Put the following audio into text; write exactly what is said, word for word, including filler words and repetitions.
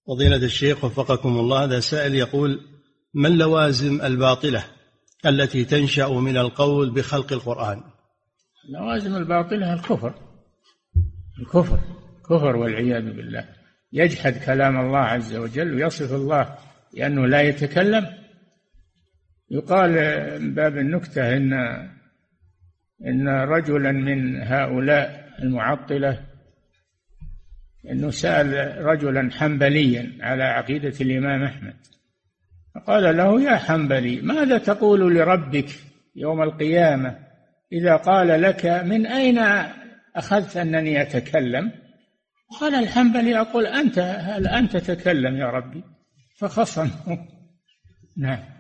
فضيلة الشيخ وفقكم الله، هذا سائل يقول: ما اللوازم الباطلة التي تنشأ من القول بخلق القرآن؟ اللوازم الباطلة الكفر الكفر كفر والعياذ بالله. يجحد كلام الله عز وجل ويصف الله لأنه لا يتكلم. يقال من باب النكتة إن إن رجلا من هؤلاء المعطلة إنه سأل رجلا حنبليا على عقيدة الإمام أحمد، فقال له: يا حنبلي، ماذا تقول لربك يوم القيامة إذا قال لك: من أين أخذت أنني أتكلم؟ قال الحنبلي: أقول أنت هل أنت تتكلم يا ربي؟ فخصمه. نعم.